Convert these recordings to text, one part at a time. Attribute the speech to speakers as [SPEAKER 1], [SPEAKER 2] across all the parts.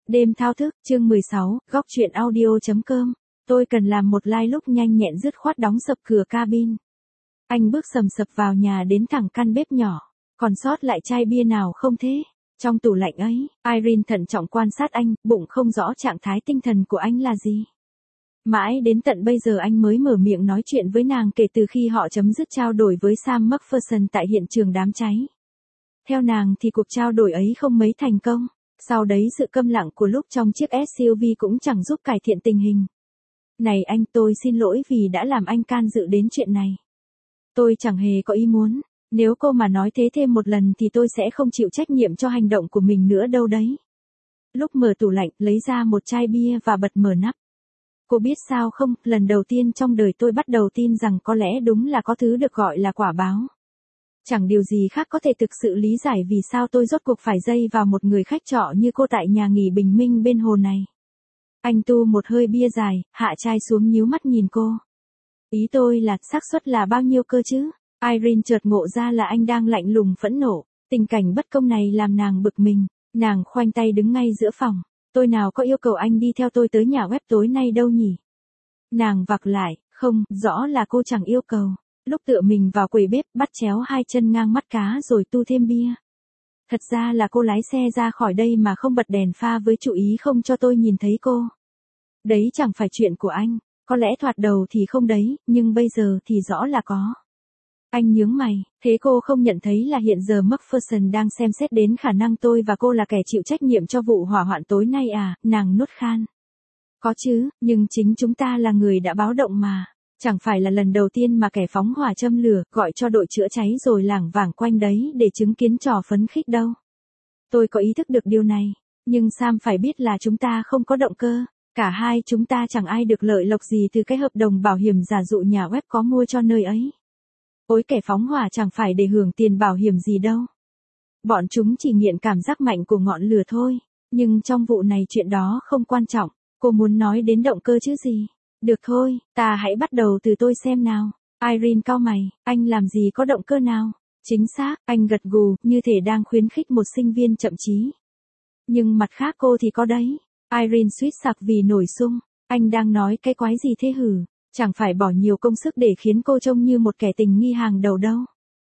[SPEAKER 1] Đêm thao thức, chương 16, góc truyện audio.com. Tôi cần làm một like lúc nhanh nhẹn dứt khoát đóng sập cửa cabin. Anh bước sầm sập vào nhà đến thẳng căn bếp nhỏ. Còn sót lại chai bia nào không thế? Trong tủ lạnh ấy, Irene thận trọng quan sát anh, bụng không rõ trạng thái tinh thần của anh là gì. Mãi đến tận bây giờ anh mới mở miệng nói chuyện với nàng kể từ khi họ chấm dứt trao đổi với Sam McPherson tại hiện trường đám cháy. Theo nàng thì cuộc trao đổi ấy không mấy thành công. Sau đấy sự câm lặng của lúc trong chiếc SUV cũng chẳng giúp cải thiện tình hình. Này anh, tôi xin lỗi vì đã làm anh can dự đến chuyện này. Tôi chẳng hề có ý muốn. Nếu cô mà nói thế thêm một lần thì tôi sẽ không chịu trách nhiệm cho hành động của mình nữa đâu đấy. Lúc mở tủ lạnh, lấy ra một chai bia và bật mở nắp. Cô biết sao không, lần đầu tiên trong đời tôi bắt đầu tin rằng có lẽ đúng là có thứ được gọi là quả báo. Chẳng điều gì khác có thể thực sự lý giải vì sao tôi rốt cuộc phải dây vào một người khách trọ như cô tại nhà nghỉ bình minh bên hồ này. Anh tu một hơi bia dài, hạ chai xuống nhíu mắt nhìn cô. Ý tôi là xác suất là bao nhiêu cơ chứ? Irene chợt ngộ ra là anh đang lạnh lùng phẫn nộ. Tình cảnh bất công này làm nàng bực mình. Nàng khoanh tay đứng ngay giữa phòng. Tôi nào có yêu cầu anh đi theo tôi tới nhà web tối nay đâu nhỉ? Nàng vặc lại, không, rõ là cô chẳng yêu cầu. Lúc tựa mình vào quầy bếp, bắt chéo hai chân ngang mắt cá rồi tu thêm bia. Thật ra là cô lái xe ra khỏi đây mà không bật đèn pha với chủ ý không cho tôi nhìn thấy cô. Đấy chẳng phải chuyện của anh, có lẽ thoạt đầu thì không đấy, nhưng bây giờ thì rõ là có. Anh nhướng mày, thế cô không nhận thấy là hiện giờ McPherson đang xem xét đến khả năng tôi và cô là kẻ chịu trách nhiệm cho vụ hỏa hoạn tối nay à, nàng nuốt khan. Có chứ, nhưng chính chúng ta là người đã báo động mà. Chẳng phải là lần đầu tiên mà kẻ phóng hỏa châm lửa, gọi cho đội chữa cháy rồi lảng vảng quanh đấy để chứng kiến trò phấn khích đâu. Tôi có ý thức được điều này, nhưng Sam phải biết là chúng ta không có động cơ. Cả hai chúng ta chẳng ai được lợi lộc gì từ cái hợp đồng bảo hiểm giả dụ nhà web có mua cho nơi ấy. Ôi kẻ phóng hỏa chẳng phải để hưởng tiền bảo hiểm gì đâu. Bọn chúng chỉ nghiện cảm giác mạnh của ngọn lửa thôi. Nhưng trong vụ này chuyện đó không quan trọng. Cô muốn nói đến động cơ chứ gì? Được thôi, ta hãy bắt đầu từ tôi xem nào. Irene cau mày, anh làm gì có động cơ nào? Chính xác, anh gật gù, như thể đang khuyến khích một sinh viên chậm chí. Nhưng mặt khác cô thì có đấy. Irene suýt sặc vì nổi sung. Anh đang nói cái quái gì thế hử? Chẳng phải bỏ nhiều công sức để khiến cô trông như một kẻ tình nghi hàng đầu đâu.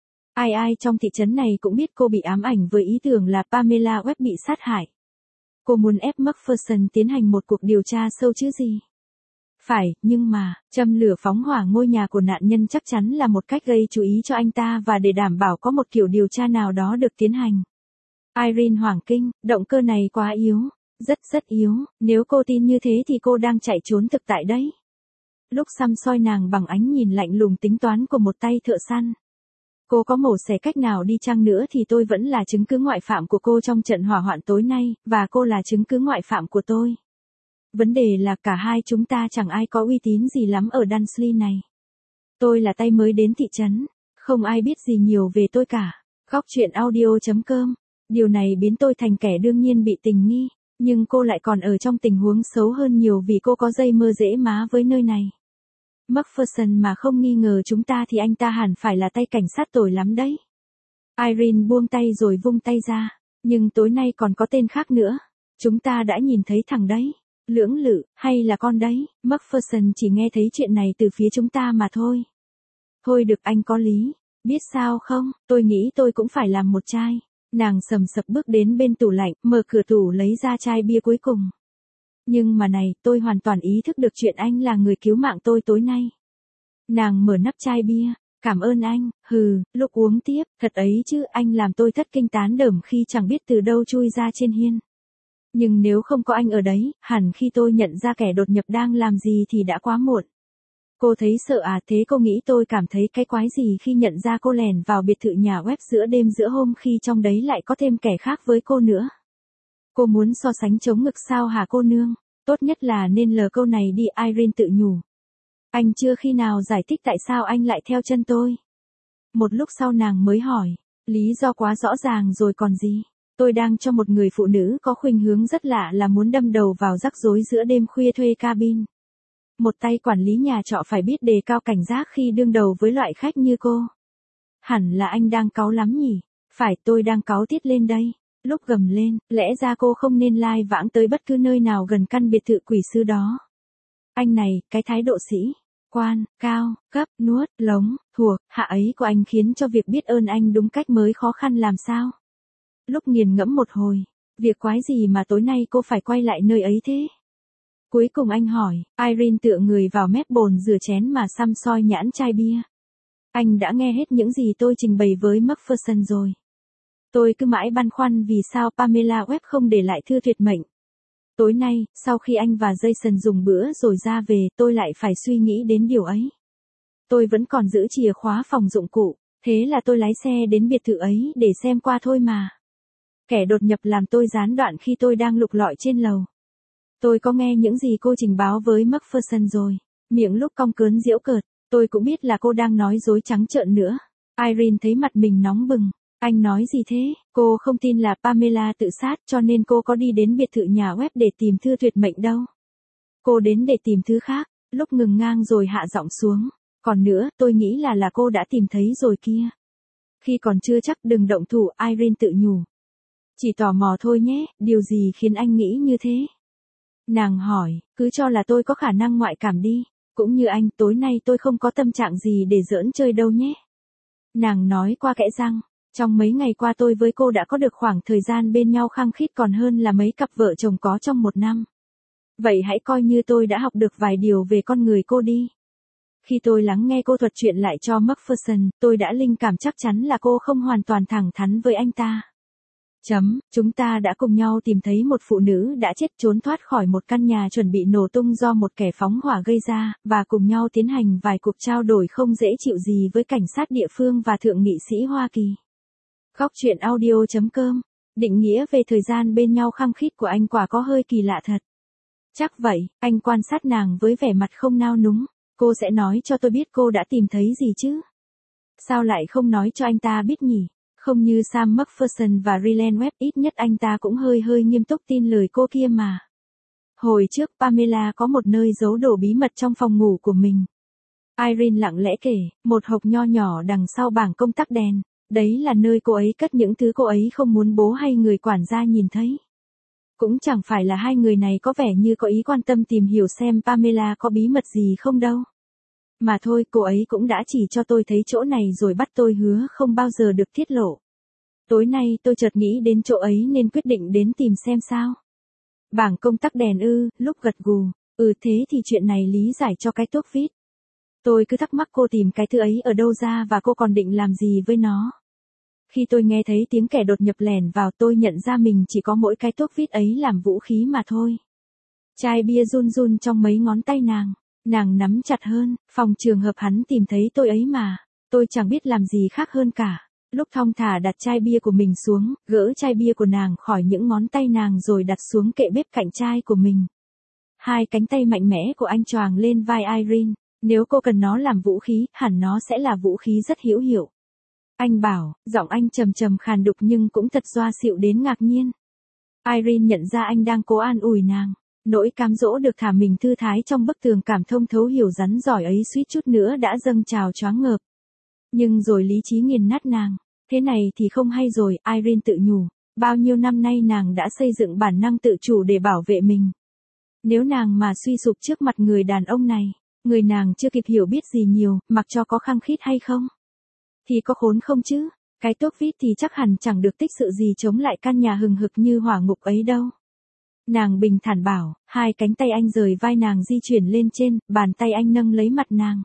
[SPEAKER 1] Ai trong thị trấn này cũng biết cô bị ám ảnh với ý tưởng là Pamela Webb bị sát hại. Cô muốn ép McPherson tiến hành một cuộc điều tra sâu chứ gì? Phải, nhưng mà, châm lửa phóng hỏa ngôi nhà của nạn nhân chắc chắn là một cách gây chú ý cho anh ta và để đảm bảo có một kiểu điều tra nào đó được tiến hành. Irene hoảng kinh, động cơ này quá yếu, rất yếu, nếu cô tin như thế thì cô đang chạy trốn thực tại đấy. Lúc xăm soi nàng bằng ánh nhìn lạnh lùng tính toán của một tay thợ săn. Cô có mổ xẻ cách nào đi chăng nữa thì tôi vẫn là chứng cứ ngoại phạm của cô trong trận hỏa hoạn tối nay, và cô là chứng cứ ngoại phạm của tôi. Vấn đề là cả hai chúng ta chẳng ai có uy tín gì lắm ở Dunsley này. Tôi là tay mới đến thị trấn, không ai biết gì nhiều về tôi cả. Góc truyện audio.com. Điều này biến tôi thành kẻ đương nhiên bị tình nghi, nhưng cô lại còn ở trong tình huống xấu hơn nhiều vì cô có dây mơ dễ má với nơi này. McPherson mà không nghi ngờ chúng ta thì anh ta hẳn phải là tay cảnh sát tồi lắm đấy. Irene buông tay rồi vung tay ra, nhưng tối nay còn có tên khác nữa. Chúng ta đã nhìn thấy thằng đấy. Lưỡng lự, hay là con đấy, McPherson chỉ nghe thấy chuyện này từ phía chúng ta mà thôi. Thôi được, anh có lý, biết sao không, tôi nghĩ tôi cũng phải làm một chai. Nàng sầm sập bước đến bên tủ lạnh, mở cửa tủ lấy ra chai bia cuối cùng. Nhưng mà này, tôi hoàn toàn ý thức được chuyện anh là người cứu mạng tôi tối nay. Nàng mở nắp chai bia, cảm ơn anh, lúc uống tiếp, thật ấy chứ, anh làm tôi thất kinh tán đởm khi chẳng biết từ đâu chui ra trên hiên. Nhưng nếu không có anh ở đấy, hẳn khi tôi nhận ra kẻ đột nhập đang làm gì thì đã quá muộn. Cô thấy sợ à? Thế cô nghĩ tôi cảm thấy cái quái gì khi nhận ra cô lẻn vào biệt thự nhà web giữa đêm giữa hôm khi trong đấy lại có thêm kẻ khác với cô nữa? Cô muốn so sánh chống ngực sao hả cô nương? Tốt nhất là nên lờ câu này đi, Irene tự nhủ. Anh chưa khi nào giải thích tại sao anh lại theo chân tôi. Một lúc sau nàng mới hỏi, lý do quá rõ ràng rồi còn gì. Tôi đang cho một người phụ nữ có khuynh hướng rất lạ là muốn đâm đầu vào rắc rối giữa đêm khuya thuê cabin. Một tay quản lý nhà trọ phải biết đề cao cảnh giác khi đương đầu với loại khách như cô. Hẳn là anh đang cáu lắm nhỉ? Phải, tôi đang cáu tiết lên đây. Lúc gầm lên, lẽ ra cô không nên lai vãng tới bất cứ nơi nào gần căn biệt thự quỷ sứ đó. Anh này, cái thái độ sĩ, quan, cao, cấp, nuốt, lống, thuộc, hạ ấy của anh khiến cho việc biết ơn anh đúng cách mới khó khăn làm sao. Lúc nghiền ngẫm một hồi, việc quái gì mà tối nay cô phải quay lại nơi ấy thế? Cuối cùng anh hỏi, Irene tựa người vào mép bồn rửa chén mà săm soi nhãn chai bia. Anh đã nghe hết những gì tôi trình bày với Macpherson rồi. Tôi cứ mãi băn khoăn vì sao Pamela Webb không để lại thư tuyệt mệnh. Tối nay, sau khi anh và Jason dùng bữa rồi ra về, tôi lại phải suy nghĩ đến điều ấy. Tôi vẫn còn giữ chìa khóa phòng dụng cụ, thế là tôi lái xe đến biệt thự ấy để xem qua thôi mà. Kẻ đột nhập làm tôi gián đoạn khi tôi đang lục lọi trên lầu. Tôi có nghe những gì cô trình báo với Macpherson rồi, miệng lúc cong cớn giễu cợt, tôi cũng biết là cô đang nói dối trắng trợn nữa. Irene thấy mặt mình nóng bừng. Anh nói gì thế? Cô không tin là Pamela tự sát cho nên cô có đi đến biệt thự nhà Webb để tìm thư tuyệt mệnh đâu. Cô đến để tìm thứ khác, lúc ngừng ngang rồi hạ giọng xuống. Còn nữa, tôi nghĩ là cô đã tìm thấy rồi kia. Khi còn chưa chắc đừng động thủ, Irene tự nhủ. Chỉ tò mò thôi nhé, điều gì khiến anh nghĩ như thế? Nàng hỏi, cứ cho là tôi có khả năng ngoại cảm đi. Cũng như anh, tối nay tôi không có tâm trạng gì để giỡn chơi đâu nhé. Nàng nói qua kẽ răng. Trong mấy ngày qua tôi với cô đã có được khoảng thời gian bên nhau khăng khít còn hơn là mấy cặp vợ chồng có trong một năm. Vậy hãy coi như tôi đã học được vài điều về con người cô đi. Khi tôi lắng nghe cô thuật chuyện lại cho Macpherson, tôi đã linh cảm chắc chắn là cô không hoàn toàn thẳng thắn với anh ta. Chúng ta đã cùng nhau tìm thấy một phụ nữ đã chết trốn thoát khỏi một căn nhà chuẩn bị nổ tung do một kẻ phóng hỏa gây ra, và cùng nhau tiến hành vài cuộc trao đổi không dễ chịu gì với cảnh sát địa phương và thượng nghị sĩ Hoa Kỳ. Góc truyện audio.com. Định nghĩa về thời gian bên nhau khăng khít của anh quả có hơi kỳ lạ thật. Chắc vậy, anh quan sát nàng với vẻ mặt không nao núng. Cô sẽ nói cho tôi biết cô đã tìm thấy gì chứ? Sao lại không nói cho anh ta biết nhỉ? Không như Sam Macpherson và Rylance Webb, ít nhất anh ta cũng hơi nghiêm túc tin lời cô kia mà. Hồi trước Pamela có một nơi giấu đồ bí mật trong phòng ngủ của mình. Irene lặng lẽ kể, một hộp nho nhỏ đằng sau bảng công tắc đèn. Đấy là nơi cô ấy cất những thứ cô ấy không muốn bố hay người quản gia nhìn thấy. Cũng chẳng phải là hai người này có vẻ như có ý quan tâm tìm hiểu xem Pamela có bí mật gì không đâu. Mà thôi, cô ấy cũng đã chỉ cho tôi thấy chỗ này rồi bắt tôi hứa không bao giờ được tiết lộ. Tối nay tôi chợt nghĩ đến chỗ ấy nên quyết định đến tìm xem sao. Bảng công tắc đèn ư, lúc gật gù, thế thì chuyện này lý giải cho cái tuốc vít. Tôi cứ thắc mắc cô tìm cái thứ ấy ở đâu ra và cô còn định làm gì với nó. Khi tôi nghe thấy tiếng kẻ đột nhập lẻn vào, tôi nhận ra mình chỉ có mỗi cái tuốc vít ấy làm vũ khí mà thôi. Chai bia run run trong mấy ngón tay nàng. Nàng nắm chặt hơn, phòng trường hợp hắn tìm thấy tôi ấy mà. Tôi chẳng biết làm gì khác hơn cả. Lúc thong thả đặt chai bia của mình xuống, gỡ chai bia của nàng khỏi những ngón tay nàng rồi đặt xuống kệ bếp cạnh chai của mình. Hai cánh tay mạnh mẽ của anh choàng lên vai Irene. Nếu cô cần nó làm vũ khí, hẳn nó sẽ là vũ khí rất hữu hiệu. Anh bảo, giọng anh trầm trầm khàn đục nhưng cũng thật doa xịu đến ngạc nhiên. Irene nhận ra anh đang cố an ủi nàng. Nỗi cám dỗ được thả mình thư thái trong bức tường cảm thông thấu hiểu rắn giỏi ấy suýt chút nữa đã dâng trào choáng ngợp. Nhưng rồi lý trí nghiền nát nàng. Thế này thì không hay rồi, Irene tự nhủ. Bao nhiêu năm nay nàng đã xây dựng bản năng tự chủ để bảo vệ mình. Nếu nàng mà suy sụp trước mặt người đàn ông này, người nàng chưa kịp hiểu biết gì nhiều, mặc cho có khăng khít hay không, thì có khốn không chứ? Cái tuốc vít thì chắc hẳn chẳng được tích sự gì chống lại căn nhà hừng hực như hỏa ngục ấy đâu. Nàng bình thản bảo, hai cánh tay anh rời vai nàng di chuyển lên trên, bàn tay anh nâng lấy mặt nàng.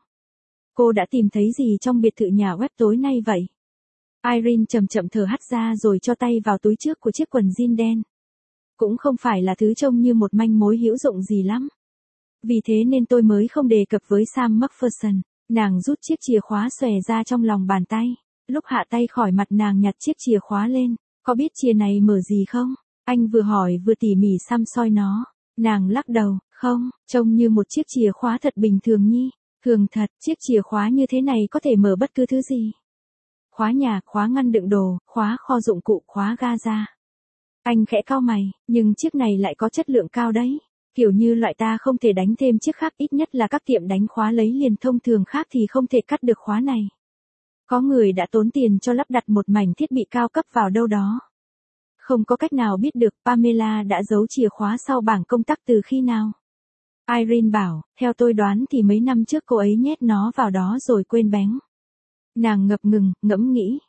[SPEAKER 1] Cô đã tìm thấy gì trong biệt thự nhà Webb tối nay vậy? Irene chậm chậm thở hắt ra rồi cho tay vào túi trước của chiếc quần jean đen. Cũng không phải là thứ trông như một manh mối hữu dụng gì lắm. Vì thế nên tôi mới không đề cập với Sam Macpherson. Nàng rút chiếc chìa khóa xòe ra trong lòng bàn tay. Lúc hạ tay khỏi mặt nàng nhặt chiếc chìa khóa lên. Có biết chìa này mở gì không? Anh vừa hỏi vừa tỉ mỉ săm soi nó. Nàng lắc đầu, không, trông như một chiếc chìa khóa thật bình thường nhi. Thường thật, chiếc chìa khóa như thế này có thể mở bất cứ thứ gì. Khóa nhà, khóa ngăn đựng đồ, khóa kho dụng cụ, khóa ga ra. Anh khẽ cau mày, nhưng chiếc này lại có chất lượng cao đấy. Kiểu như loại ta không thể đánh thêm chiếc khác, ít nhất là các tiệm đánh khóa lấy liền thông thường khác thì không thể cắt được khóa này. Có người đã tốn tiền cho lắp đặt một mảnh thiết bị cao cấp vào đâu đó. Không có cách nào biết được Pamela đã giấu chìa khóa sau bảng công tắc từ khi nào. Irene bảo, theo tôi đoán thì mấy năm trước cô ấy nhét nó vào đó rồi quên bén. Nàng ngập ngừng, ngẫm nghĩ.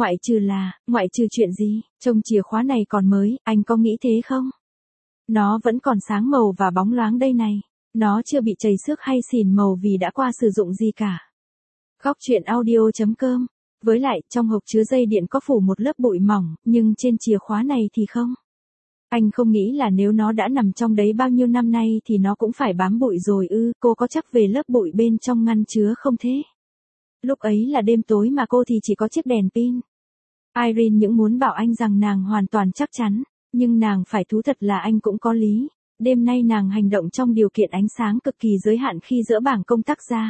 [SPEAKER 1] Ngoại trừ chuyện gì, trông chìa khóa này còn mới, anh có nghĩ thế không? Nó vẫn còn sáng màu và bóng loáng đây này. Nó chưa bị trầy xước hay xìn màu vì đã qua sử dụng gì cả. Góc truyện audio.com. Với lại, trong hộp chứa dây điện có phủ một lớp bụi mỏng, nhưng trên chìa khóa này thì không. Anh không nghĩ là nếu nó đã nằm trong đấy bao nhiêu năm nay thì nó cũng phải bám bụi rồi ư, cô có chắc về lớp bụi bên trong ngăn chứa không thế? Lúc ấy là đêm tối mà cô thì chỉ có chiếc đèn pin. Irene những muốn bảo anh rằng nàng hoàn toàn chắc chắn, nhưng nàng phải thú thật là anh cũng có lý. Đêm nay nàng hành động trong điều kiện ánh sáng cực kỳ giới hạn khi dỡ bảng công tắc ra.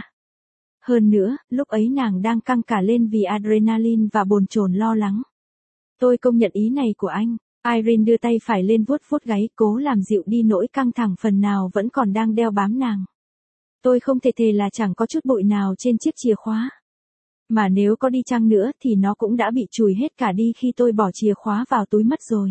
[SPEAKER 1] Hơn nữa, lúc ấy nàng đang căng cả lên vì adrenaline và bồn chồn lo lắng. Tôi công nhận ý này của anh. Irene đưa tay phải lên vuốt vuốt gáy, cố làm dịu đi nỗi căng thẳng phần nào vẫn còn đang đeo bám nàng. Tôi không thể thề là chẳng có chút bụi nào trên chiếc chìa khóa. Mà nếu có đi chăng nữa thì nó cũng đã bị chùi hết cả đi khi tôi bỏ chìa khóa vào túi mất rồi.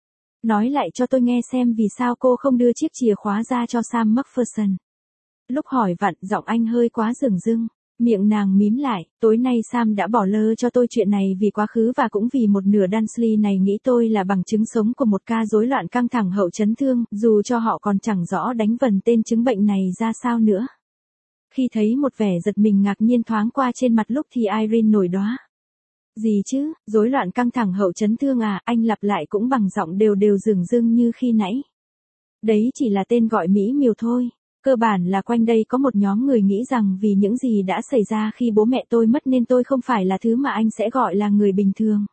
[SPEAKER 1] Nói lại cho tôi nghe xem vì sao cô không đưa chiếc chìa khóa ra cho Sam McPherson. Lúc hỏi vặn, giọng anh hơi quá dửng dưng. Miệng nàng mím lại, tối nay Sam đã bỏ lơ cho tôi chuyện này vì quá khứ và cũng vì một nửa Dunsley này nghĩ tôi là bằng chứng sống của một ca rối loạn căng thẳng hậu chấn thương, dù cho họ còn chẳng rõ đánh vần tên chứng bệnh này ra sao nữa. Khi thấy một vẻ giật mình ngạc nhiên thoáng qua trên mặt lúc thì Irene nổi đoá. Gì chứ, rối loạn căng thẳng hậu chấn thương à, anh lặp lại cũng bằng giọng đều đều dửng dưng như khi nãy. Đấy chỉ là tên gọi mỹ miều thôi. Cơ bản là quanh đây có một nhóm người nghĩ rằng vì những gì đã xảy ra khi bố mẹ tôi mất nên tôi không phải là thứ mà anh sẽ gọi là người bình thường.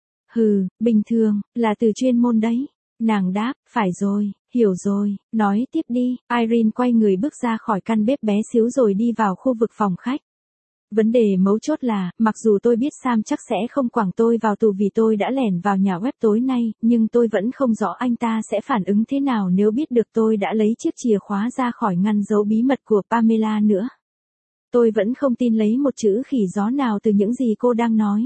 [SPEAKER 1] Hừ, bình thường, là từ chuyên môn đấy. Nàng đáp, phải rồi, hiểu rồi, nói tiếp đi. Irene quay người bước ra khỏi căn bếp bé xíu rồi đi vào khu vực phòng khách. Vấn đề mấu chốt là, mặc dù tôi biết Sam chắc sẽ không quẳng tôi vào tù vì tôi đã lẻn vào nhà web tối nay, nhưng tôi vẫn không rõ anh ta sẽ phản ứng thế nào nếu biết được tôi đã lấy chiếc chìa khóa ra khỏi ngăn giấu bí mật của Pamela nữa. Tôi vẫn không tin lấy một chữ khỉ gió nào từ những gì cô đang nói.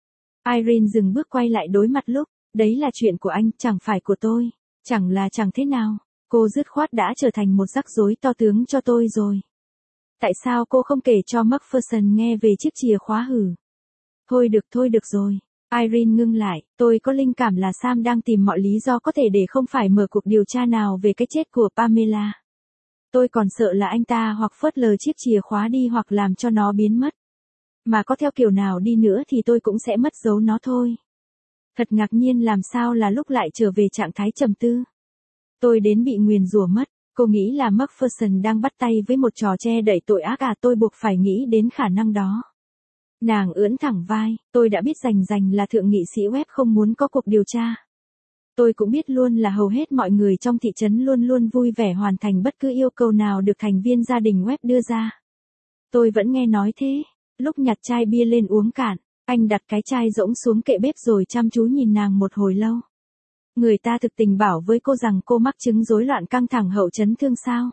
[SPEAKER 1] Irene dừng bước quay lại đối mặt lúc, đấy là chuyện của anh, chẳng phải của tôi. Chẳng là chẳng thế nào, cô dứt khoát đã trở thành một rắc rối to tướng cho tôi rồi. Tại sao cô không kể cho McPherson nghe về chiếc chìa khóa hử? Thôi được rồi. Irene ngưng lại, tôi có linh cảm là Sam đang tìm mọi lý do có thể để không phải mở cuộc điều tra nào về cái chết của Pamela. Tôi còn sợ là anh ta hoặc phớt lờ chiếc chìa khóa đi hoặc làm cho nó biến mất. Mà có theo kiểu nào đi nữa thì tôi cũng sẽ mất dấu nó thôi. Thật ngạc nhiên làm sao là lúc lại trở về trạng thái trầm tư. Tôi đến bị nguyền rủa mất. Cô nghĩ là McPherson đang bắt tay với một trò che đậy tội ác à, tôi buộc phải nghĩ đến khả năng đó. Nàng ưỡn thẳng vai, tôi đã biết rành là thượng nghị sĩ web không muốn có cuộc điều tra. Tôi cũng biết luôn là hầu hết mọi người trong thị trấn luôn luôn vui vẻ hoàn thành bất cứ yêu cầu nào được thành viên gia đình web đưa ra. Tôi vẫn nghe nói thế. Lúc nhặt chai bia lên uống cạn, anh đặt cái chai rỗng xuống kệ bếp rồi chăm chú nhìn nàng một hồi lâu. Người ta thực tình bảo với cô rằng cô mắc chứng rối loạn căng thẳng hậu chấn thương sao?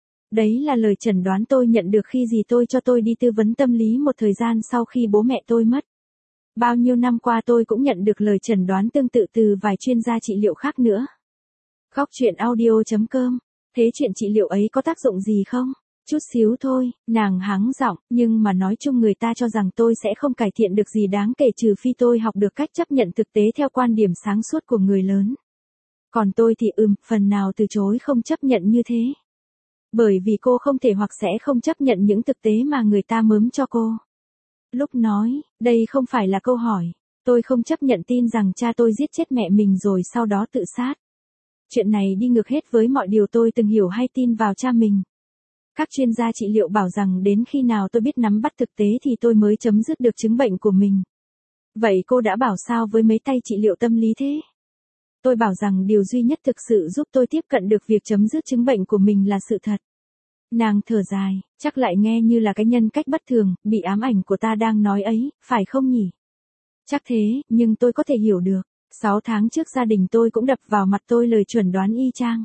[SPEAKER 1] Đấy là lời chẩn đoán tôi nhận được khi dì tôi cho tôi đi tư vấn tâm lý một thời gian sau khi bố mẹ tôi mất. Bao nhiêu năm qua tôi cũng nhận được lời chẩn đoán tương tự từ vài chuyên gia trị liệu khác nữa. Góc truyện audio.com. Thế chuyện trị liệu ấy có tác dụng gì không? Chút xíu thôi, nàng hắng giọng, nhưng mà nói chung người ta cho rằng tôi sẽ không cải thiện được gì đáng kể trừ phi tôi học được cách chấp nhận thực tế theo quan điểm sáng suốt của người lớn. Còn tôi thì phần nào từ chối không chấp nhận như thế. Bởi vì cô không thể hoặc sẽ không chấp nhận những thực tế mà người ta mớm cho cô. Lúc nói, đây không phải là câu hỏi, tôi không chấp nhận tin rằng cha tôi giết chết mẹ mình rồi sau đó tự sát. Chuyện này đi ngược hết với mọi điều tôi từng hiểu hay tin vào cha mình. Các chuyên gia trị liệu bảo rằng đến khi nào tôi biết nắm bắt thực tế thì tôi mới chấm dứt được chứng bệnh của mình. Vậy cô đã bảo sao với mấy tay trị liệu tâm lý thế? Tôi bảo rằng điều duy nhất thực sự giúp tôi tiếp cận được việc chấm dứt chứng bệnh của mình là sự thật. Nàng thở dài, chắc lại nghe như là cái nhân cách bất thường, bị ám ảnh của ta đang nói ấy, phải không nhỉ? Chắc thế, nhưng tôi có thể hiểu được. 6 tháng trước gia đình tôi cũng đập vào mặt tôi lời chuẩn đoán y chang.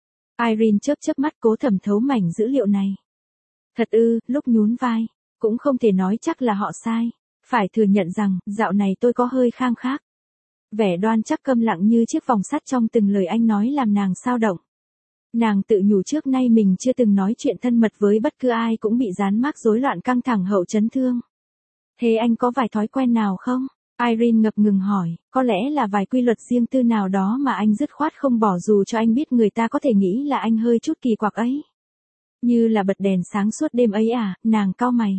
[SPEAKER 1] Irene chớp mắt cố thẩm thấu mảnh dữ liệu này. Thật ư, lúc nhún vai, cũng không thể nói chắc là họ sai. Phải thừa nhận rằng, dạo này tôi có hơi khang khác. Vẻ đoan chắc câm lặng như chiếc vòng sắt trong từng lời anh nói làm nàng xao động. Nàng tự nhủ trước nay mình chưa từng nói chuyện thân mật với bất cứ ai cũng bị dán mác rối loạn căng thẳng hậu chấn thương. Thế anh có vài thói quen nào không? Irene ngập ngừng hỏi, có lẽ là vài quy luật riêng tư nào đó mà anh dứt khoát không bỏ dù cho anh biết người ta có thể nghĩ là anh hơi chút kỳ quặc ấy. Như là bật đèn sáng suốt đêm ấy à, nàng cau mày.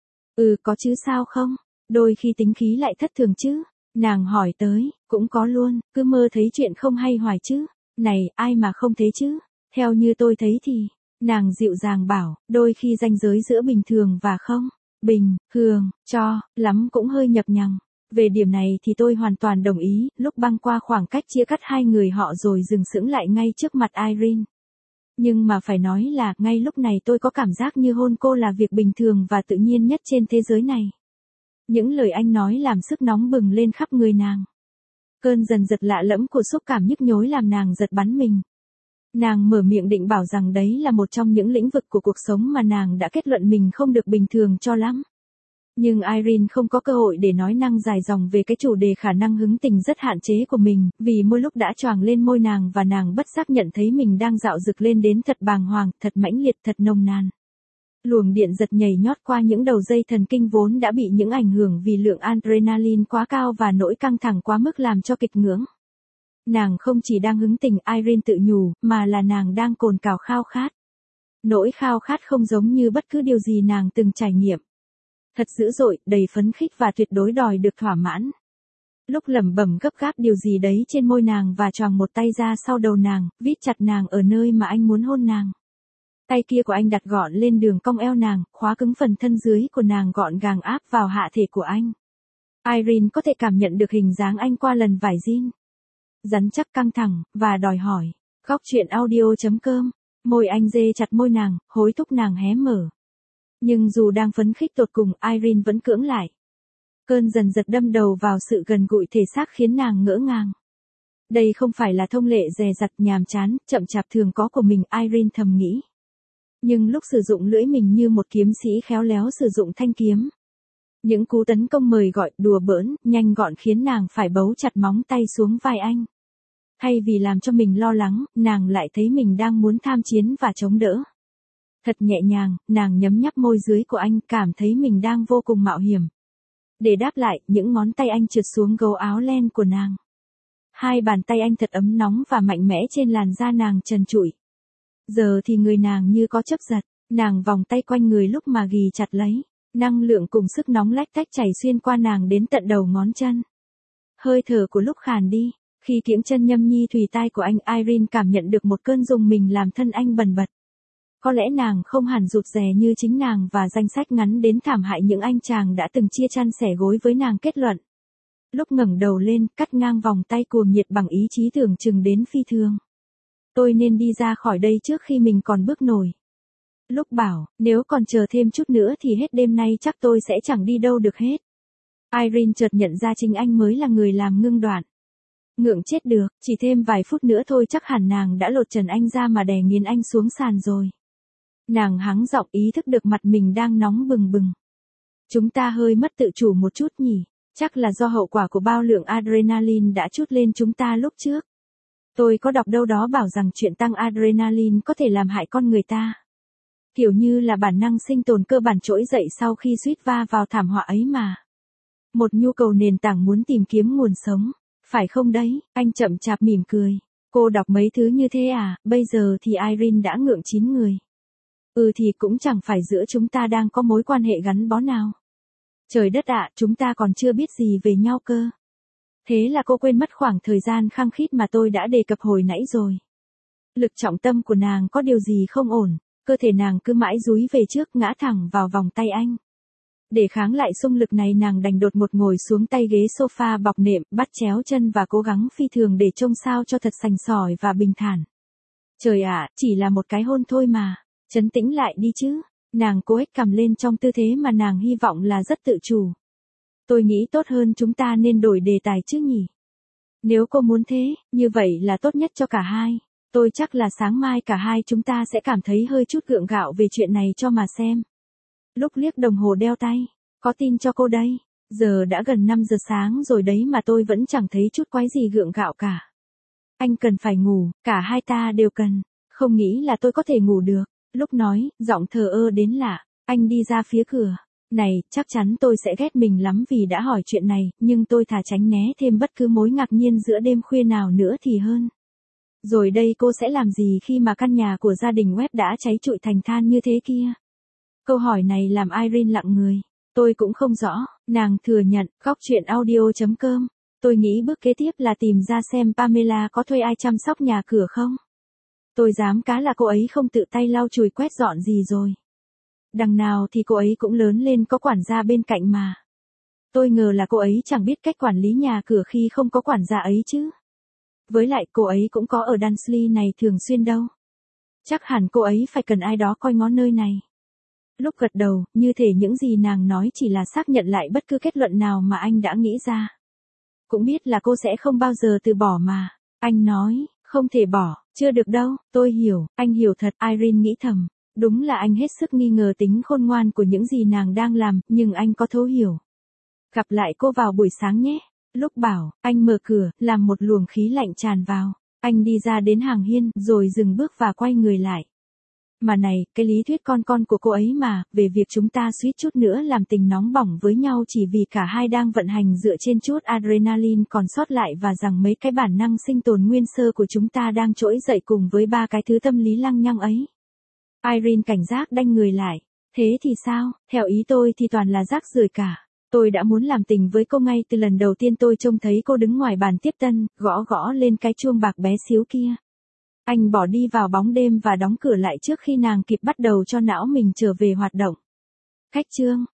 [SPEAKER 1] Có chứ sao không? Đôi khi tính khí lại thất thường chứ. Nàng hỏi tới, cũng có luôn, cứ mơ thấy chuyện không hay hoài chứ. Này, ai mà không thế chứ? Theo như tôi thấy thì, nàng dịu dàng bảo, đôi khi ranh giới giữa bình thường và không. Bình, thường, cho, lắm cũng hơi nhập nhằng. Về điểm này thì tôi hoàn toàn đồng ý, lúc băng qua khoảng cách chia cắt hai người họ rồi dừng sững lại ngay trước mặt Irene. Nhưng mà phải nói là, ngay lúc này tôi có cảm giác như hôn cô là việc bình thường và tự nhiên nhất trên thế giới này. Những lời anh nói làm sức nóng bừng lên khắp người nàng. Cơn dần giật lạ lẫm của xúc cảm nhức nhối làm nàng giật bắn mình. Nàng mở miệng định bảo rằng đấy là một trong những lĩnh vực của cuộc sống mà nàng đã kết luận mình không được bình thường cho lắm. Nhưng Irene không có cơ hội để nói năng dài dòng về cái chủ đề khả năng hứng tình rất hạn chế của mình, vì môi lúc đã choàng lên môi nàng và nàng bất giác nhận thấy mình đang dạo dực lên đến thật bàng hoàng, thật mãnh liệt, thật nồng nàn. Luồng điện giật nhảy nhót qua những đầu dây thần kinh vốn đã bị những ảnh hưởng vì lượng adrenaline quá cao và nỗi căng thẳng quá mức làm cho kịch ngưỡng. Nàng không chỉ đang hứng tình, Irene tự nhủ, mà là nàng đang cồn cào khao khát. Nỗi khao khát không giống như bất cứ điều gì nàng từng trải nghiệm. Thật dữ dội, đầy phấn khích và tuyệt đối đòi được thỏa mãn. Lúc lẩm bẩm gấp gáp điều gì đấy trên môi nàng và choàng một tay ra sau đầu nàng, vít chặt nàng ở nơi mà anh muốn hôn nàng. Tay kia của anh đặt gọn lên đường cong eo nàng, khóa cứng phần thân dưới của nàng gọn gàng áp vào hạ thể của anh. Irene có thể cảm nhận được hình dáng anh qua lần vải jean. Rắn chắc căng thẳng, và đòi hỏi. Góc chuyện audio.com. Môi anh dê chặt môi nàng, hối thúc nàng hé mở. Nhưng dù đang phấn khích tột cùng, Irene vẫn cưỡng lại. Cơn dần giật đâm đầu vào sự gần gũi thể xác khiến nàng ngỡ ngàng. Đây không phải là thông lệ dè dặt nhàm chán, chậm chạp thường có của mình, Irene thầm nghĩ. Nhưng lúc sử dụng lưỡi mình như một kiếm sĩ khéo léo sử dụng thanh kiếm. Những cú tấn công mời gọi, đùa bỡn, nhanh gọn khiến nàng phải bấu chặt móng tay xuống vai anh. Thay vì làm cho mình lo lắng, nàng lại thấy mình đang muốn tham chiến và chống đỡ. Thật nhẹ nhàng, nàng nhấm nháp môi dưới của anh, cảm thấy mình đang vô cùng mạo hiểm. Để đáp lại, những ngón tay anh trượt xuống gấu áo len của nàng. Hai bàn tay anh thật ấm nóng và mạnh mẽ trên làn da nàng trần trụi. Giờ thì người nàng như có chấp giật, nàng vòng tay quanh người lúc mà ghì chặt lấy. Năng lượng cùng sức nóng lách tách chảy xuyên qua nàng đến tận đầu ngón chân. Hơi thở của lúc khàn đi, khi kiễng chân nhâm nhi thùy tai của anh, Irene cảm nhận được một cơn rùng mình làm thân anh bần bật. Có lẽ nàng không hẳn rụt rè như chính nàng và danh sách ngắn đến thảm hại những anh chàng đã từng chia chăn sẻ gối với nàng kết luận. Lúc ngẩng đầu lên, cắt ngang vòng tay cuồng nhiệt bằng ý chí tưởng chừng đến phi thường. Tôi nên đi ra khỏi đây trước khi mình còn bước nổi. Lúc bảo, nếu còn chờ thêm chút nữa thì hết đêm nay chắc tôi sẽ chẳng đi đâu được hết. Irene chợt nhận ra chính anh mới là người làm ngưng đoạn. Ngượng chết được, chỉ thêm vài phút nữa thôi chắc hẳn nàng đã lột trần anh ra mà đè nghiến anh xuống sàn rồi. Nàng hắng giọng ý thức được mặt mình đang nóng bừng bừng. Chúng ta hơi mất tự chủ một chút nhỉ, chắc là do hậu quả của bao lượng adrenaline đã trút lên chúng ta lúc trước. Tôi có đọc đâu đó bảo rằng chuyện tăng adrenaline có thể làm hại con người ta. Kiểu như là bản năng sinh tồn cơ bản trỗi dậy sau khi suýt va vào thảm họa ấy mà. Một nhu cầu nền tảng muốn tìm kiếm nguồn sống. Phải không đấy, anh chậm chạp mỉm cười. Cô đọc mấy thứ như thế à, bây giờ thì Irene đã ngượng chín người. Thì cũng chẳng phải giữa chúng ta đang có mối quan hệ gắn bó nào. Trời đất ạ, chúng ta còn chưa biết gì về nhau cơ. Thế là cô quên mất khoảng thời gian khăng khít mà tôi đã đề cập hồi nãy rồi. Lực trọng tâm của nàng có điều gì không ổn, cơ thể nàng cứ mãi dúi về trước ngã thẳng vào vòng tay anh. Để kháng lại xung lực này nàng đành đột ngột ngồi xuống tay ghế sofa bọc nệm, bắt chéo chân và cố gắng phi thường để trông sao cho thật sành sỏi và bình thản. Trời ạ, chỉ là một cái hôn thôi mà, trấn tĩnh lại đi chứ. Nàng cố ếch cằm lên trong tư thế mà nàng hy vọng là rất tự chủ. Tôi nghĩ tốt hơn chúng ta nên đổi đề tài chứ nhỉ. Nếu cô muốn thế, như vậy là tốt nhất cho cả hai. Tôi chắc là sáng mai cả hai chúng ta sẽ cảm thấy hơi chút gượng gạo về chuyện này cho mà xem. Lúc liếc đồng hồ đeo tay, có tin cho cô đây. Giờ đã gần 5 giờ sáng rồi đấy mà tôi vẫn chẳng thấy chút quái gì gượng gạo cả. Anh cần phải ngủ, cả hai ta đều cần. Không nghĩ là tôi có thể ngủ được. Lúc nói, giọng thờ ơ đến lạ. Anh đi ra phía cửa. Này, chắc chắn tôi sẽ ghét mình lắm vì đã hỏi chuyện này, nhưng tôi thà tránh né thêm bất cứ mối ngạc nhiên giữa đêm khuya nào nữa thì hơn. Rồi đây cô sẽ làm gì khi mà căn nhà của gia đình Webb đã cháy trụi thành than như thế kia? Câu hỏi này làm Irene lặng người. Tôi cũng không rõ, nàng thừa nhận, góc chuyện audio.com. Tôi nghĩ bước kế tiếp là tìm ra xem Pamela có thuê ai chăm sóc nhà cửa không. Tôi dám cá là cô ấy không tự tay lau chùi quét dọn gì rồi. Đằng nào thì cô ấy cũng lớn lên có quản gia bên cạnh mà. Tôi ngờ là cô ấy chẳng biết cách quản lý nhà cửa khi không có quản gia ấy chứ. Với lại cô ấy cũng có ở Dunsley này thường xuyên đâu. Chắc hẳn cô ấy phải cần ai đó coi ngó nơi này. Lúc gật đầu, như thể những gì nàng nói chỉ là xác nhận lại bất cứ kết luận nào mà anh đã nghĩ ra. Cũng biết là cô sẽ không bao giờ từ bỏ mà. Anh nói, không thể bỏ, chưa được đâu, tôi hiểu, anh hiểu thật, Irene nghĩ thầm. Đúng là anh hết sức nghi ngờ tính khôn ngoan của những gì nàng đang làm, nhưng anh có thấu hiểu. Gặp lại cô vào buổi sáng nhé. Lúc bảo, anh mở cửa, làm một luồng khí lạnh tràn vào. Anh đi ra đến hàng hiên, rồi dừng bước và quay người lại. Mà này, cái lý thuyết con của cô ấy mà, về việc chúng ta suýt chút nữa làm tình nóng bỏng với nhau chỉ vì cả hai đang vận hành dựa trên chút adrenaline còn sót lại và rằng mấy cái bản năng sinh tồn nguyên sơ của chúng ta đang trỗi dậy cùng với ba cái thứ tâm lý lăng nhăng ấy. Irene cảnh giác đanh người lại. Thế thì sao, theo ý tôi thì toàn là rác rưởi cả. Tôi đã muốn làm tình với cô ngay từ lần đầu tiên tôi trông thấy cô đứng ngoài bàn tiếp tân, gõ lên cái chuông bạc bé xíu kia. Anh bỏ đi vào bóng đêm và đóng cửa lại trước khi nàng kịp bắt đầu cho não mình trở về hoạt động. Khách chương